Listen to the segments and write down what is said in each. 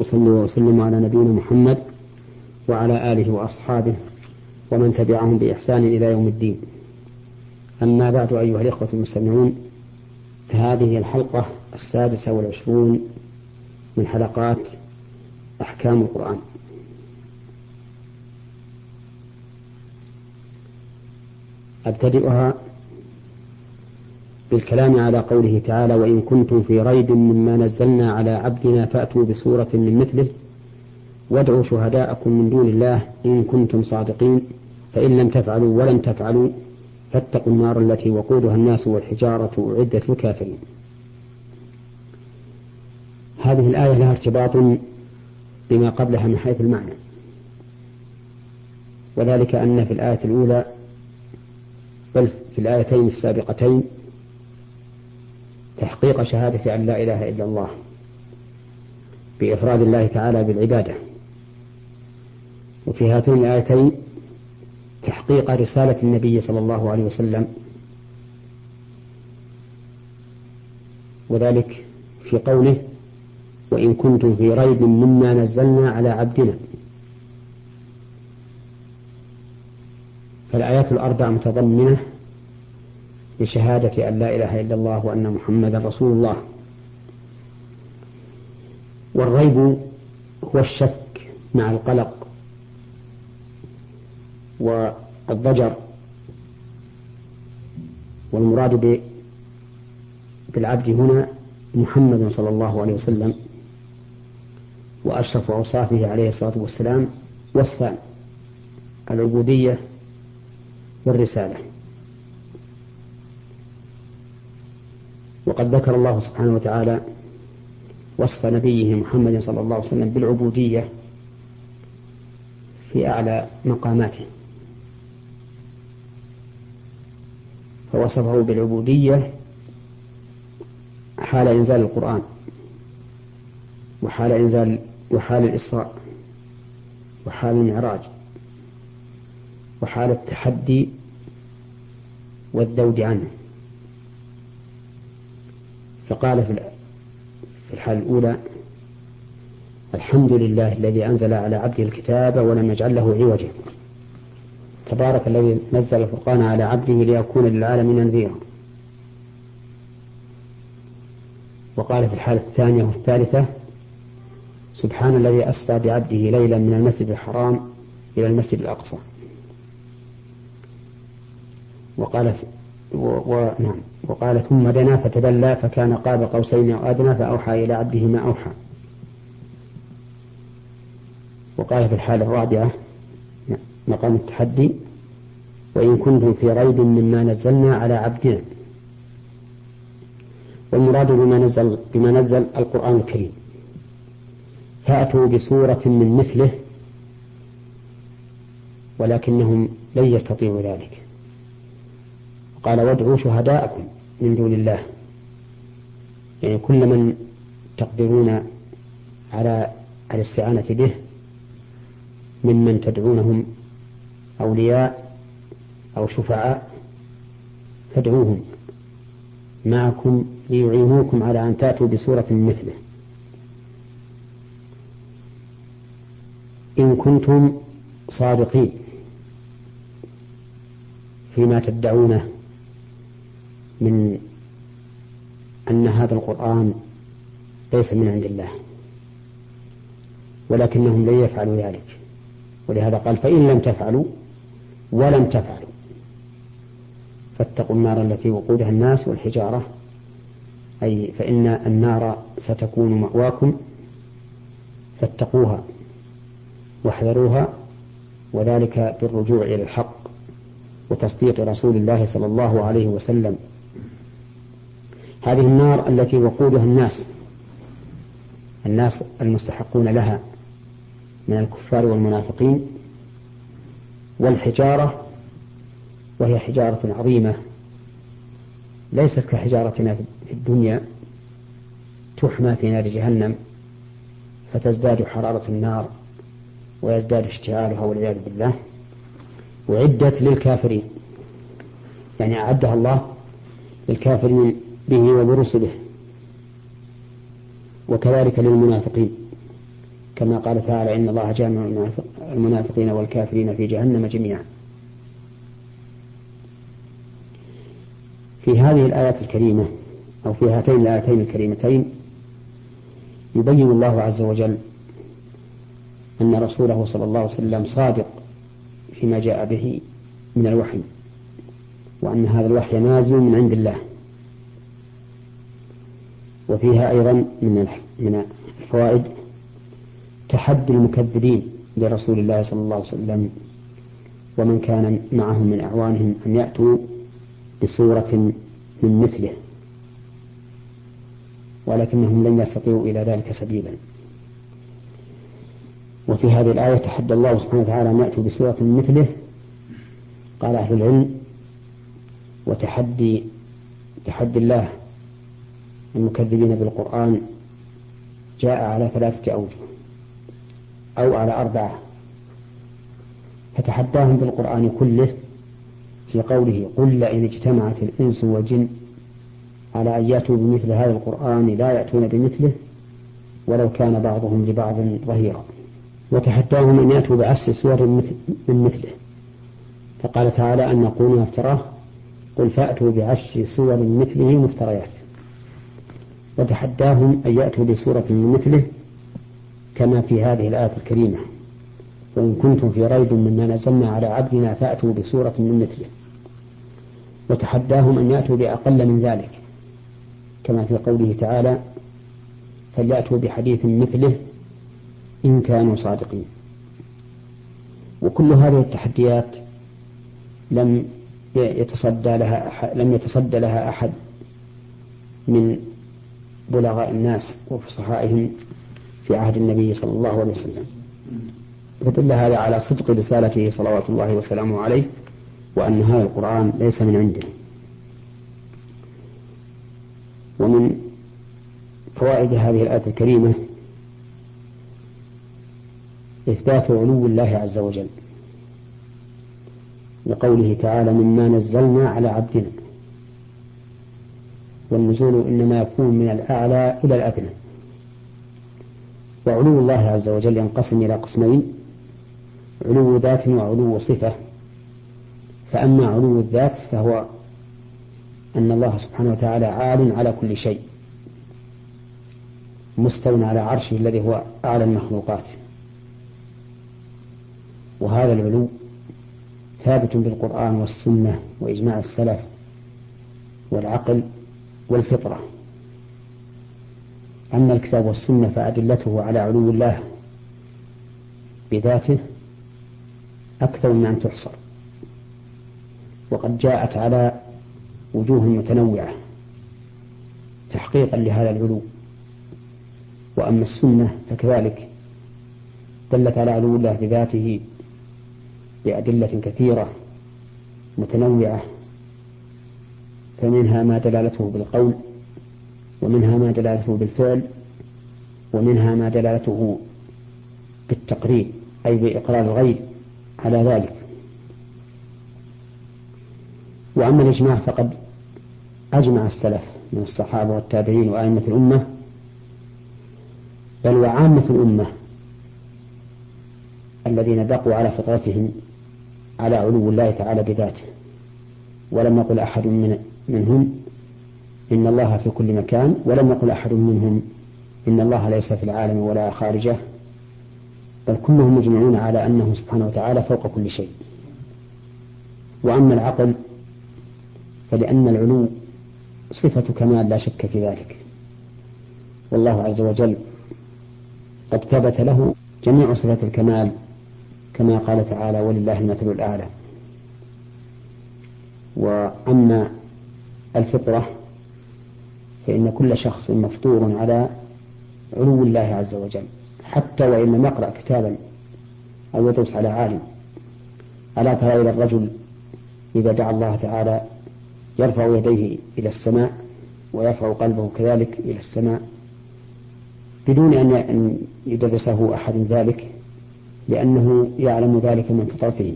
وصلوا وسلموا على نبينا محمد وعلى آله وأصحابه ومن تبعهم بإحسان إلى يوم الدين. أما بعد، أيها الإخوة المستمعون، فهذه الحلقة 26 من حلقات أحكام القرآن. أبتدئها بالكلام على قوله تعالى: وإن كنتم في ريب مما نزلنا على عبدنا فأتوا بسورة من مثله وادعوا شهداءكم من دون الله إن كنتم صادقين فإن لم تفعلوا ولن تفعلوا فاتقوا النار التي وقودها الناس والحجارة أعدت للكافرين. هذه الآية لها ارتباط بما قبلها من حيث المعنى، وذلك أن في الآية الأولى بل في الآيتين السابقتين تحقيق شهادة أن لا إله إلا الله بإفراد الله تعالى بالعبادة، وفي هاتين الآيتين تحقيق رسالة النبي صلى الله عليه وسلم، وذلك في قوله: وإن كنتم في ريب مما نزلنا على عبدنا. فالآيات الأربع متضمنة بشهادة أن لا إله إلا الله وأن محمدا رسول الله. والريب هو الشك مع القلق والضجر، والمراد بالعبد هنا محمد صلى الله عليه وسلم، وأشرف أوصافه عليه الصلاة والسلام وصفان: العبودية والرسالة. وقد ذكر الله سبحانه وتعالى وصف نبيه محمد صلى الله عليه وسلم بالعبودية في أعلى مقاماته، فوصفه بالعبودية حال إنزال القرآن، وحال الإسراء، وحال المعراج، وحال التحدي والذود عنه. فقال في الحال الأولى: الحمد لله الذي أنزل على عبده الكتاب ولم يجعل له عوجا، تبارك الذي نزل الفرقان على عبده ليكون للعالمين نذيرا. وقال في الحالة الثانية والثالثة: سبحان الذي أسرى بعبده ليلا من المسجد الحرام إلى المسجد الأقصى. وقال ثم دنا فتدلى فكان قاب قوسين أو أدنى فأوحى إلى عبده ما أوحى. وقال في الحالة الرابعة مقام التحدي: وإن كنتم في ريب مما نزلنا على عبدنا. والمراد بما نزل القرآن الكريم، فأتوا بسورة من مثله، ولكنهم لن يستطيعوا ذلك. قال: وادعوا شهداءكم من دون الله، يعني كل من تقدرون على الاستعانة به ممن تدعونهم أولياء أو شفعاء فادعوهم معكم ليعينوكم على أن تأتوا بسورة مثله إن كنتم صادقين فيما تدعونه من أن هذا القرآن ليس من عند الله، ولكنهم لن يفعلوا ذلك. ولهذا قال: فإن لم تفعلوا ولن تفعلوا فاتقوا النار التي وقودها الناس والحجارة، أي فإن النار ستكون مأواكم فاتقوها واحذروها، وذلك بالرجوع إلى الحق وتصديق رسول الله صلى الله عليه وسلم. هذه النار التي وقودها الناس المستحقون لها من الكفار والمنافقين، والحجارة وهي حجارة عظيمة ليست كحجارتنا في الدنيا تحمى في نار جهنم فتزداد حرارة النار ويزداد اشتعالها والعياذ بالله، وعدت للكافرين، يعني أعدها الله للكافرين به وبرسله، وكذلك للمنافقين. كما قال تعالى إن الله جامع المنافقين والكافرين في جهنم جميعا. في هذه الآيات الكريمة أو في هاتين الآيتين الكريمتين يبين الله عز وجل أن رسوله صلى الله عليه وسلم صادق فيما جاء به من الوحي، وأن هذا الوحي نازل من عند الله. وفيها أيضا من الفوائد تحدي المكذبين لرسول الله صلى الله عليه وسلم ومن كان معهم من أعوانهم أن يأتوا بصورة من مثله، ولكنهم لن يستطيعوا إلى ذلك سبيلا. وفي هذه الآية تحدى الله سبحانه وتعالى أن يأتوا بصورة من مثله، قال أهل العلم وتحدي الله المكذبين بالقرآن جاء على 3 أوجه أو على 4. فتحداهم بالقرآن كله في قوله قل لئن اجتمعت الإنس والجن على أن يأتوا بمثل هذا القرآن لا يأتون بمثله ولو كان بعضهم لبعض ظهيرا. وتحداهم أن يأتوا بعشر سور من مثله، فقال تعالى أن يقولون افتراه قل فأتوا بعشر سور مثله مفتريات. وتحداهم أن يأتوا بسورة من مثله كما في هذه الآية الكريمة وإن كنتم في ريب مما نزلنا على عبدنا فأتوا بسورة من مثله. وتحداهم أن يأتوا بأقل من ذلك كما في قوله تعالى فليأتوا بحديث مثله إن كانوا صادقين. وكل هذه التحديات لم يتصدى لها أحد من بلغاء الناس وفصحائهم في عهد النبي صلى الله عليه وسلم، فدل هذا على صدق رسالته صلوات الله وسلامه عليه وأن هذا القرآن ليس من عنده. ومن فوائد هذه الآية الكريمة إثبات علو الله عز وجل لقوله تعالى مما نزلنا على عبدنا، والنزول إنما يكون من الأعلى إلى الأدنى. وعلو الله عز وجل ينقسم إلى قسمين: علو ذات وعلو صفة. فأما علو الذات فهو أن الله سبحانه وتعالى عال على كل شيء مستوى على عرشه الذي هو أعلى المخلوقات، وهذا العلو ثابت بالقرآن والسنة وإجماع السلف والعقل والفطرة. أما الكتاب والسنة فأدلته على علو الله بذاته أكثر من أن تحصر، وقد جاءت على وجوه متنوعة تحقيقا لهذا العلو. وأما السنة فكذلك دلت على علو الله بذاته بأدلة كثيرة متنوعة، فمنها ما دلالته بالقول، ومنها ما دلالته بالفعل، ومنها ما دلالته بالتقرير أي بإقرار الغير على ذلك. وأما الإجماع فقد أجمع السلف من الصحابة والتابعين وأئمة الأمة بل وعامة الأمة الذين بقوا على فطرتهم على علو الله تعالى بذاته، ولم يقل أحد منهم إن الله في كل مكان، ولم يقل أحد منهم إن الله ليس في العالم ولا خارجه، بل كلهم مجمعون على أنه سبحانه وتعالى فوق كل شيء. وأما العقل فلأن العلو صفة كمال لا شك في ذلك، والله عز وجل قد ثبت له جميع صفات الكمال كما قال تعالى ولله المثل الأعلى. وأما الفطرة فإن كل شخص مفطور على علو الله عز وجل، حتى وإن لم يقرأ كتابا أو يدرس على عالم. ألا ترى إلى الرجل إذا دعا الله تعالى يرفع يديه إلى السماء ويرفع قلبه كذلك إلى السماء بدون أن يدرسه أحد ذلك، لأنه يعلم ذلك من فطرته.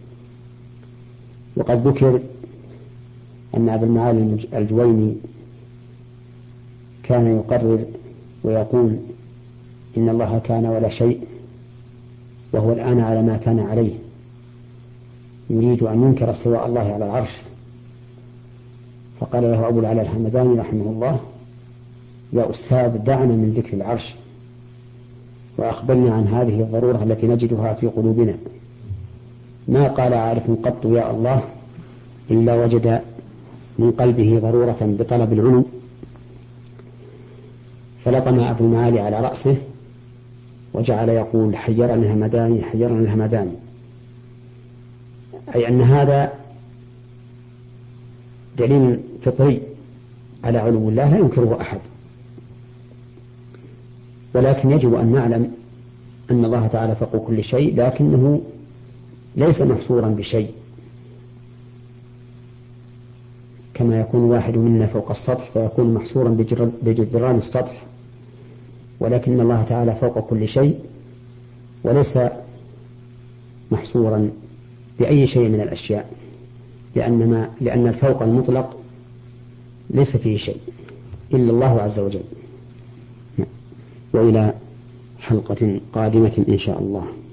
وقد ذكر أن أبا المعالي الجويني كان يقرر ويقول إن الله كان ولا شيء وهو الآن على ما كان عليه، يريد أن ينكر استواء الله على العرش. فقال له أبو العلاء الحمداني رحمه الله: يا أستاذ دعنا من ذكر العرش وأخبرنا عن هذه الضرورة التي نجدها في قلوبنا. ما قال عارف قط يا الله إلا وجد من قلبه ضرورة بطلب العلو، فلطم أبو المعالي على رأسه وجعل يقول: حيرني همداني حيرني همداني، أي أن هذا دليل فطري على علو الله لا ينكره أحد. ولكن يجب أن نعلم أن الله تعالى فوق كل شيء، لكنه ليس محصورا بشيء، كما يكون واحد منا فوق السطح فيكون محصورا بجدران السطح، ولكن الله تعالى فوق كل شيء وليس محصورا بأي شيء من الأشياء، لأن الفوق المطلق ليس فيه شيء إلا الله عز وجل. وإلى حلقة قادمة إن شاء الله.